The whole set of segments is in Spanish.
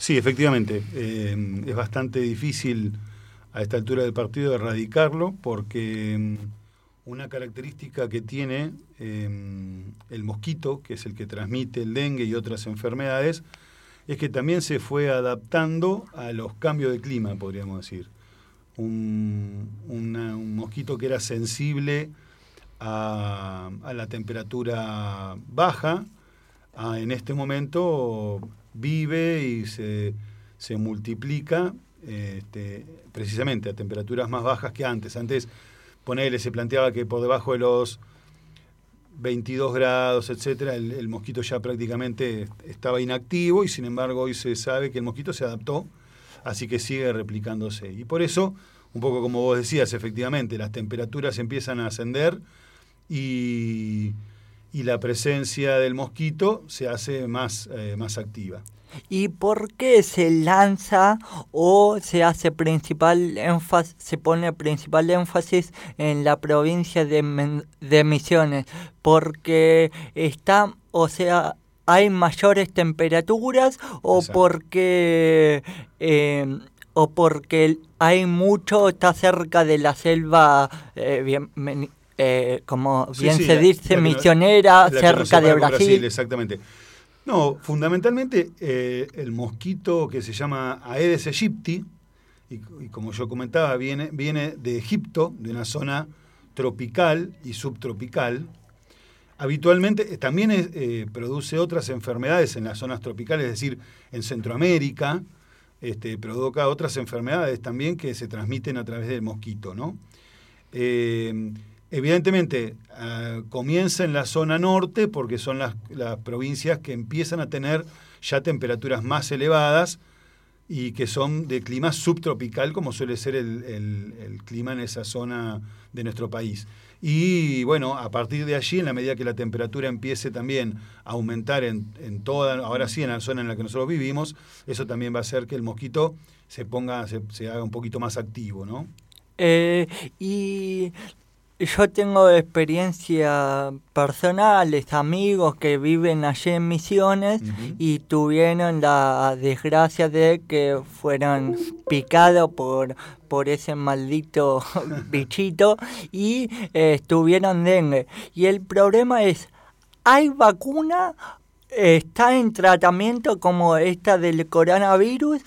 Sí, efectivamente. Es bastante difícil a esta altura del partido erradicarlo porque una característica que tiene el mosquito, que es el que transmite el dengue y otras enfermedades, es que también se fue adaptando a los cambios de clima, podríamos decir. Un mosquito que era sensible a la temperatura baja, en este momento vive y se multiplica precisamente a temperaturas más bajas que antes. Antes, ponele, se planteaba que por debajo de los 22 grados, etcétera, el mosquito ya prácticamente estaba inactivo y sin embargo hoy se sabe que el mosquito se adaptó, así que sigue replicándose. Y por eso, un poco como vos decías, efectivamente, las temperaturas empiezan a ascender y la presencia del mosquito se hace más activa. ¿Y por qué se lanza o se hace se pone principal énfasis en la provincia de Misiones? Porque hay mayores temperaturas o porque hay mucho, está cerca de la selva como bien se dice, misionera, cerca de Brasil. Exactamente. No, fundamentalmente el mosquito que se llama Aedes aegypti, y como yo comentaba, viene de Egipto, de una zona tropical y subtropical. Habitualmente también produce otras enfermedades en las zonas tropicales, es decir, en Centroamérica, provoca otras enfermedades también que se transmiten a través del mosquito, ¿no? Evidentemente, comienza en la zona norte porque son las provincias que empiezan a tener ya temperaturas más elevadas y que son de clima subtropical, como suele ser el clima en esa zona de nuestro país. Y bueno, a partir de allí, en la medida que la temperatura empiece también a aumentar en toda, ahora sí, en la zona en la que nosotros vivimos, eso también va a hacer que el mosquito se haga un poquito más activo, ¿no? Y yo tengo experiencia personales, amigos que viven allí en Misiones y tuvieron la desgracia de que fueron picados por ese maldito bichito y tuvieron dengue. Y el problema es, ¿hay vacuna? ¿Está en tratamiento como esta del coronavirus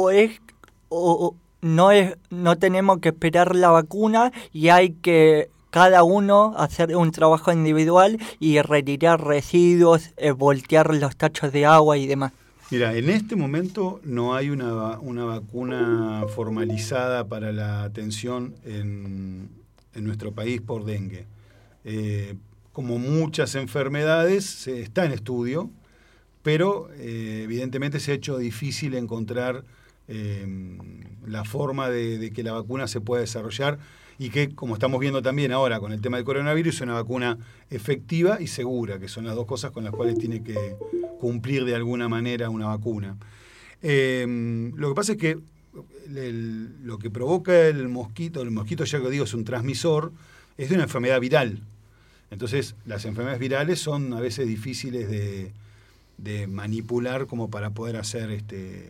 o no tenemos que esperar la vacuna y hay que cada uno hacer un trabajo individual y retirar residuos, voltear los tachos de agua y demás? Mira, en este momento no hay una vacuna formalizada para la atención en nuestro país por dengue. Como muchas enfermedades, está en estudio, pero evidentemente se ha hecho difícil encontrar la forma de que la vacuna se pueda desarrollar y que, como estamos viendo también ahora con el tema del coronavirus, es una vacuna efectiva y segura, que son las dos cosas con las cuales tiene que cumplir de alguna manera una vacuna. Lo que pasa es que lo que provoca el mosquito ya que digo es un transmisor, es de una enfermedad viral. Entonces, las enfermedades virales son a veces difíciles de manipular como para poder hacer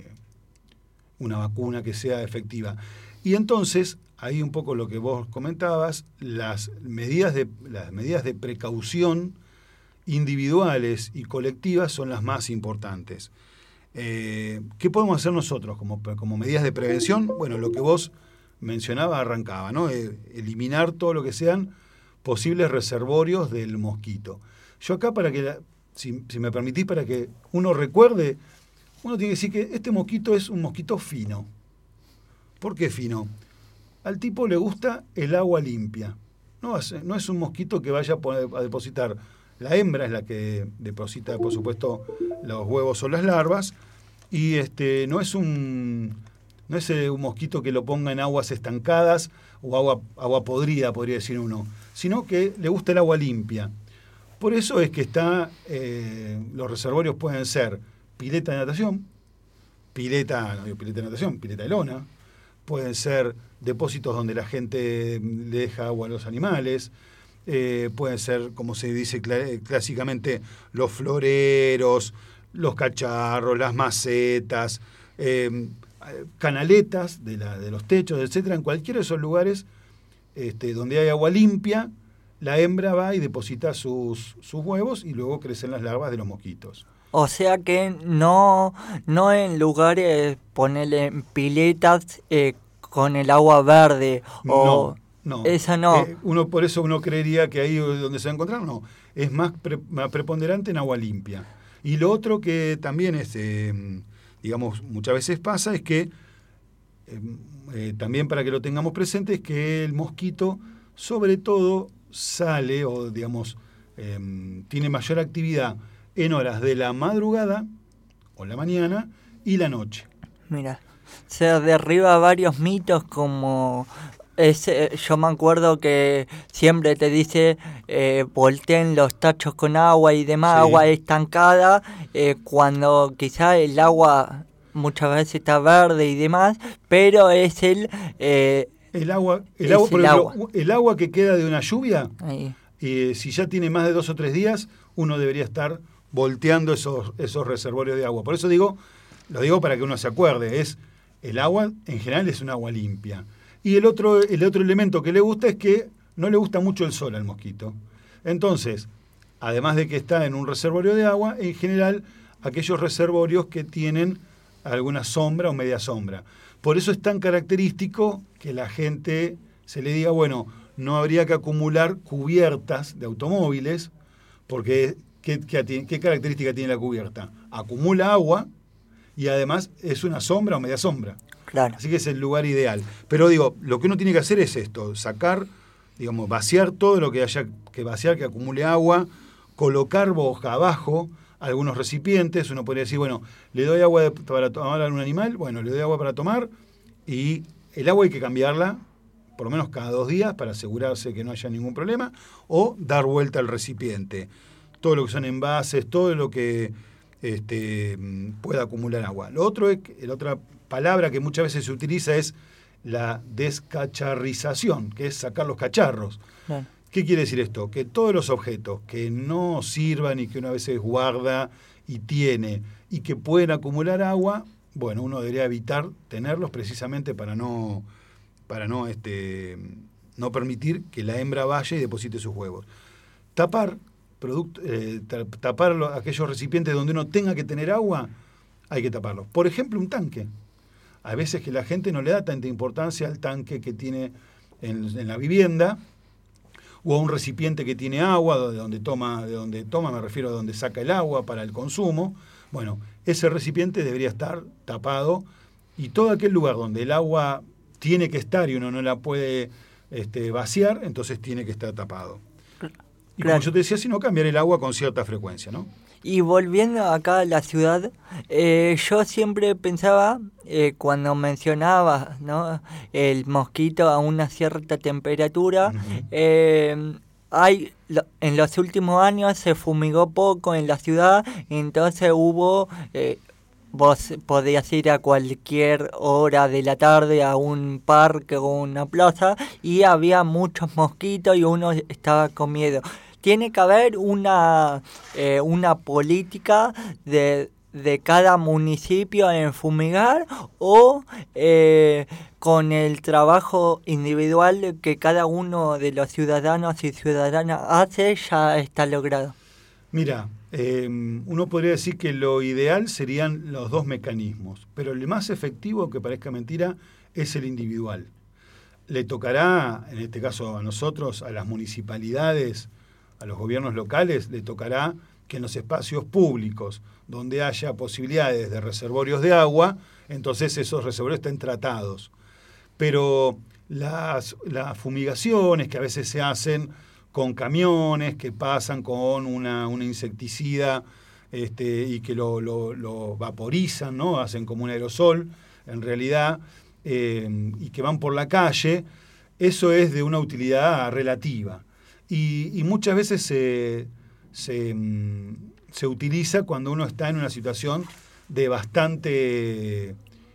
una vacuna que sea efectiva. Y entonces, ahí un poco lo que vos comentabas, las medidas de precaución individuales y colectivas son las más importantes. ¿Qué podemos hacer nosotros como medidas de prevención? Bueno, lo que vos mencionabas arrancaba, ¿no? Eliminar todo lo que sean posibles reservorios del mosquito. Yo acá, si me permitís, para que uno recuerde, uno tiene que decir que este mosquito es un mosquito fino. ¿Por qué fino? Al tipo le gusta el agua limpia. No es un mosquito que vaya a depositar. La hembra es la que deposita, por supuesto, los huevos o las larvas. Y no es un mosquito que lo ponga en aguas estancadas o agua podrida, podría decir uno, sino que le gusta el agua limpia. Por eso es que los reservorios pueden ser pileta de natación, pileta de lona, pueden ser depósitos donde la gente le deja agua a los animales, pueden ser, como se dice clásicamente, los floreros, los cacharros, las macetas, canaletas de los techos, etcétera, en cualquiera de esos lugares donde hay agua limpia, la hembra va y deposita sus huevos y luego crecen las larvas de los mosquitos. O sea que no en lugares, ponerle piletas con el agua verde o... No, esa no. Por eso uno creería que ahí donde se va a encontrar, no. Es más preponderante en agua limpia. Y lo otro que también es, digamos, muchas veces pasa es que, también para que lo tengamos presente, es que el mosquito, sobre todo, sale o, digamos, tiene mayor actividad en horas de la madrugada o la mañana y la noche. Mira, se derriba varios mitos como... yo me acuerdo que siempre te dice volteen los tachos con agua y demás, sí. Agua estancada, cuando quizá el agua muchas veces está verde y demás, pero es el agua, el agua que queda de una lluvia, si ya tiene más de 2 o 3 días, uno debería estar volteando esos reservorios de agua. Por eso lo digo para que uno se acuerde, el agua en general es un agua limpia. Y el otro elemento que le gusta es que no le gusta mucho el sol al mosquito. Entonces, además de que está en un reservorio de agua, en general, aquellos reservorios que tienen alguna sombra o media sombra. Por eso es tan característico que la gente se le diga, bueno, no habría que acumular cubiertas de automóviles, porque ¿qué característica tiene la cubierta? Acumula agua y además es una sombra o media sombra. Claro. Así que es el lugar ideal. Pero digo, lo que uno tiene que hacer es esto, sacar, digamos, vaciar todo lo que haya que vaciar, que acumule agua, colocar boca abajo algunos recipientes. Uno podría decir, bueno, le doy agua para tomar a un animal, bueno, le doy agua para tomar, y el agua hay que cambiarla por lo menos cada 2 días para asegurarse que no haya ningún problema, o dar vuelta al recipiente. Todo lo que son envases, todo lo que pueda acumular agua. Lo otro es, la otra palabra que muchas veces se utiliza es la descacharrización, que es sacar los cacharros. Claro. ¿Qué quiere decir esto? Que todos los objetos que no sirvan y que una vez guarda y tiene y que pueden acumular agua, bueno, uno debería evitar tenerlos precisamente para no permitir que la hembra vaya y deposite sus huevos. Tapar aquellos recipientes donde uno tenga que tener agua, hay que taparlos. Por ejemplo, un tanque. A veces que la gente no le da tanta importancia al tanque que tiene en la vivienda, o a un recipiente que tiene agua, de donde toma, me refiero a donde saca el agua para el consumo. Bueno, ese recipiente debería estar tapado, y todo aquel lugar donde el agua tiene que estar y uno no la puede vaciar, entonces tiene que estar tapado. Y claro, como yo te decía, si no, cambiar el agua con cierta frecuencia, ¿no? Y volviendo acá a la ciudad, yo siempre pensaba, cuando mencionabas, ¿no?, el mosquito a una cierta temperatura, en los últimos años se fumigó poco en la ciudad, entonces hubo... vos podías ir a cualquier hora de la tarde a un parque o una plaza y había muchos mosquitos y uno estaba con miedo. Tiene que haber una política de cada municipio en fumigar, o con el trabajo individual que cada uno de los ciudadanos y ciudadanas hace, ya está logrado. Mira, uno podría decir que lo ideal serían los 2 mecanismos, pero el más efectivo, aunque parezca mentira, es el individual. Le tocará, en este caso a nosotros, a las municipalidades, a los gobiernos locales, le tocará que en los espacios públicos donde haya posibilidades de reservorios de agua, entonces esos reservorios estén tratados. Pero las fumigaciones que a veces se hacen con camiones que pasan con una insecticida y que lo vaporizan, ¿no? Hacen como un aerosol, en realidad, y que van por la calle, eso es de una utilidad relativa. Y muchas veces se utiliza cuando uno está en una situación de bastante,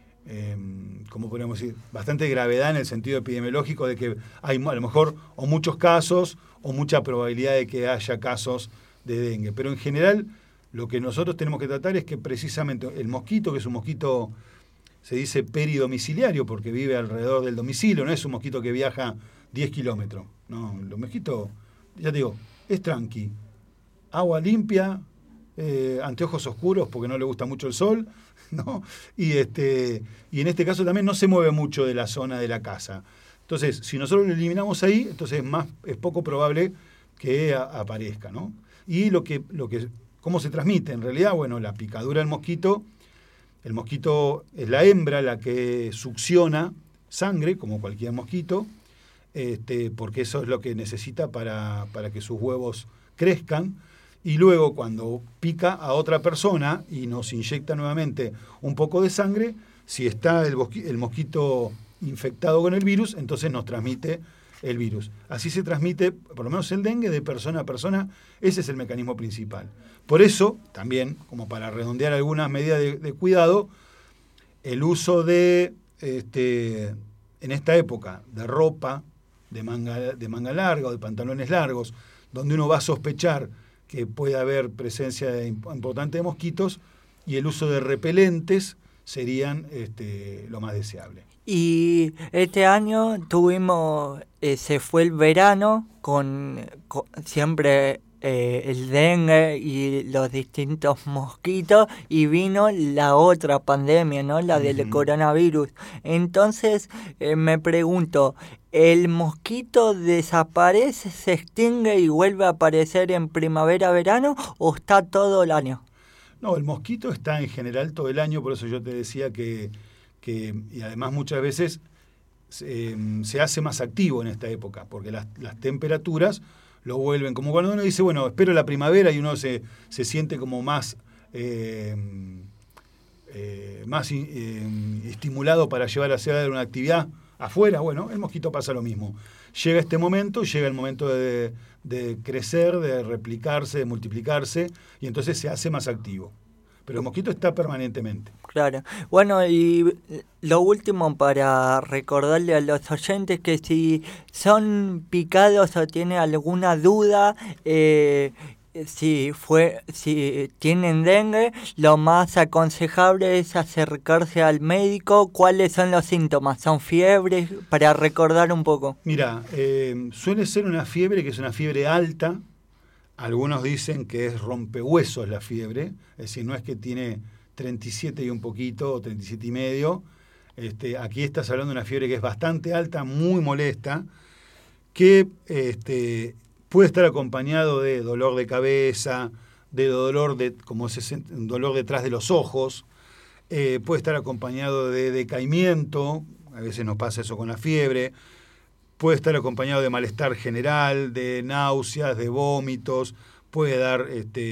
¿cómo podríamos decir?, bastante gravedad en el sentido epidemiológico, de que hay a lo mejor o muchos casos o mucha probabilidad de que haya casos de dengue. Pero en general lo que nosotros tenemos que tratar es que precisamente el mosquito, que es un mosquito se dice peridomiciliario porque vive alrededor del domicilio, no es un mosquito que viaja 10 kilómetros. No, los mosquitos, ya te digo, es tranqui. Agua limpia, anteojos oscuros porque no le gusta mucho el sol, ¿no? Y en este caso también no se mueve mucho de la zona de la casa. Entonces, si nosotros lo eliminamos ahí, entonces es poco probable que aparezca, ¿no? Y ¿cómo se transmite? En realidad, bueno, la picadura del mosquito, el mosquito es la hembra la que succiona sangre, como cualquier mosquito, porque eso es lo que necesita para que sus huevos crezcan, y luego cuando pica a otra persona y nos inyecta nuevamente un poco de sangre, si está el mosquito infectado con el virus, entonces nos transmite el virus. Así se transmite, por lo menos el dengue, de persona a persona. Ese es el mecanismo principal. Por eso, también, como para redondear algunas medidas de cuidado, el uso en esta época, de ropa, de manga larga o de pantalones largos, donde uno va a sospechar que puede haber presencia importante de mosquitos, y el uso de repelentes serían lo más deseable. Y este año se fue el verano con siempre el dengue y los distintos mosquitos, y vino la otra pandemia, ¿no? La del coronavirus. Entonces me pregunto, ¿el mosquito desaparece, se extingue y vuelve a aparecer en primavera-verano, o está todo el año? No, el mosquito está en general todo el año, por eso yo te decía que y además muchas veces se hace más activo en esta época, porque las temperaturas lo vuelven, como cuando uno dice, bueno, espero la primavera, y uno se siente como más estimulado para llevar hacia una actividad afuera. Bueno, el mosquito pasa lo mismo. Llega este momento, llega el momento de crecer, de replicarse, de multiplicarse, y entonces se hace más activo. Pero el mosquito está permanentemente. Claro. Bueno, y lo último para recordarle a los oyentes que si son picados o tienen alguna duda, si tienen dengue, lo más aconsejable es acercarse al médico. ¿Cuáles son los síntomas? ¿Son fiebres? Para recordar un poco. Mira, suele ser una fiebre que es una fiebre alta. Algunos dicen que es rompehuesos la fiebre, es decir, no es que tiene 37 y un poquito o 37 y medio. Aquí estás hablando de una fiebre que es bastante alta, muy molesta, que puede estar acompañado de dolor de cabeza, de dolor un dolor detrás de los ojos, puede estar acompañado de decaimiento, a veces nos pasa eso con la fiebre. Puede estar acompañado de malestar general, de náuseas, de vómitos, puede dar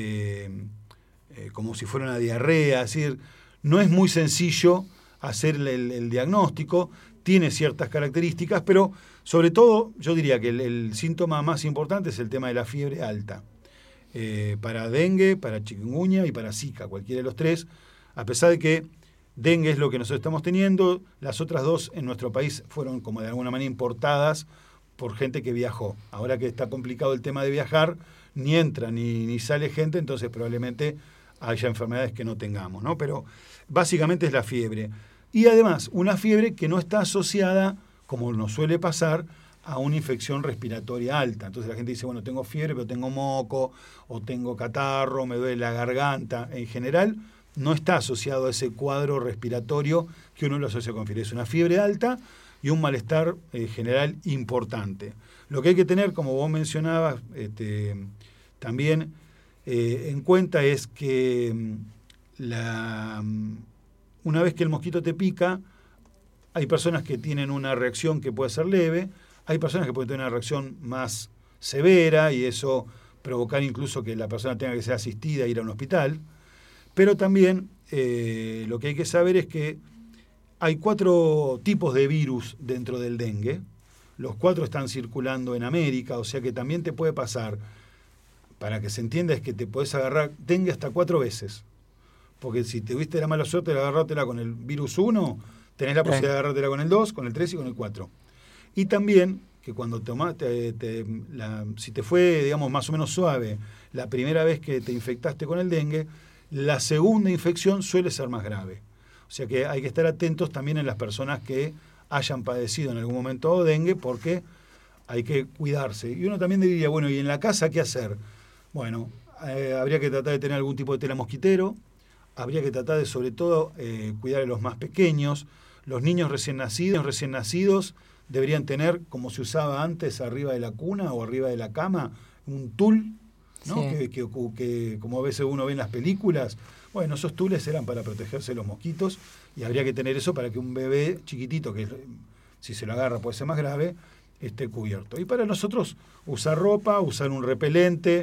como si fuera una diarrea. Es decir, no es muy sencillo hacer el diagnóstico, tiene ciertas características, pero sobre todo yo diría que el síntoma más importante es el tema de la fiebre alta. Para dengue, para chikungunya y para zika, cualquiera de los tres, a pesar de que dengue es lo que nosotros estamos teniendo, las otras dos en nuestro país fueron como de alguna manera importadas por gente que viajó. Ahora que está complicado el tema de viajar, ni entra ni sale gente, entonces probablemente haya enfermedades que no tengamos, ¿no? Pero básicamente es la fiebre. Y además, una fiebre que no está asociada, como nos suele pasar, a una infección respiratoria alta. Entonces la gente dice, bueno, tengo fiebre, pero tengo moco, o tengo catarro, me duele la garganta. En general, no está asociado a ese cuadro respiratorio que uno lo asocia con fiebre. Es una fiebre alta y un malestar general importante. Lo que hay que tener, como vos mencionabas, también en cuenta es que una vez que el mosquito te pica, hay personas que tienen una reacción que puede ser leve, hay personas que pueden tener una reacción más severa y eso provocar incluso que la persona tenga que ser asistida e ir a un hospital. Pero también lo que hay que saber es que hay 4 tipos de virus dentro del dengue. Los 4 están circulando en América, o sea que también te puede pasar, para que se entienda, es que te podés agarrar dengue hasta 4 veces. Porque si tuviste la mala suerte de agarrártela con el virus 1, tenés la posibilidad de agarrártela con el 2, con el 3 y con el 4. Y también que cuando si te fue, digamos, más o menos suave la primera vez que te infectaste con el dengue, la segunda infección suele ser más grave. O sea que hay que estar atentos también en las personas que hayan padecido en algún momento dengue, porque hay que cuidarse. Y uno también diría, bueno, ¿y en la casa qué hacer? Bueno, habría que tratar de tener algún tipo de tela mosquitero, habría que tratar de, sobre todo, cuidar a los más pequeños. Los niños recién nacidos deberían tener, como se usaba antes, arriba de la cuna o arriba de la cama, un tul, ¿no? Sí. Que como a veces uno ve en las películas. Bueno, esos tules eran para protegerse de los mosquitos, y habría que tener eso para que un bebé chiquitito, que si se lo agarra puede ser más grave, esté cubierto. Y para nosotros, usar ropa, usar un repelente,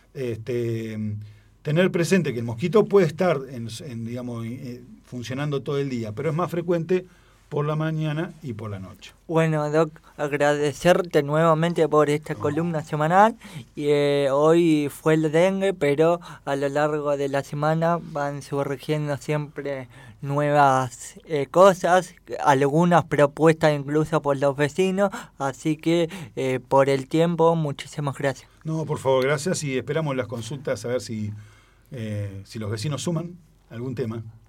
tener presente que el mosquito puede estar funcionando todo el día, pero es más frecuente por la mañana y por la noche. Bueno, Doc, agradecerte nuevamente por esta columna semanal. Y, hoy fue el dengue, pero a lo largo de la semana van surgiendo siempre nuevas cosas, algunas propuestas incluso por los vecinos, así que por el tiempo, muchísimas gracias. No, por favor, gracias, y esperamos las consultas a ver si los vecinos suman algún tema.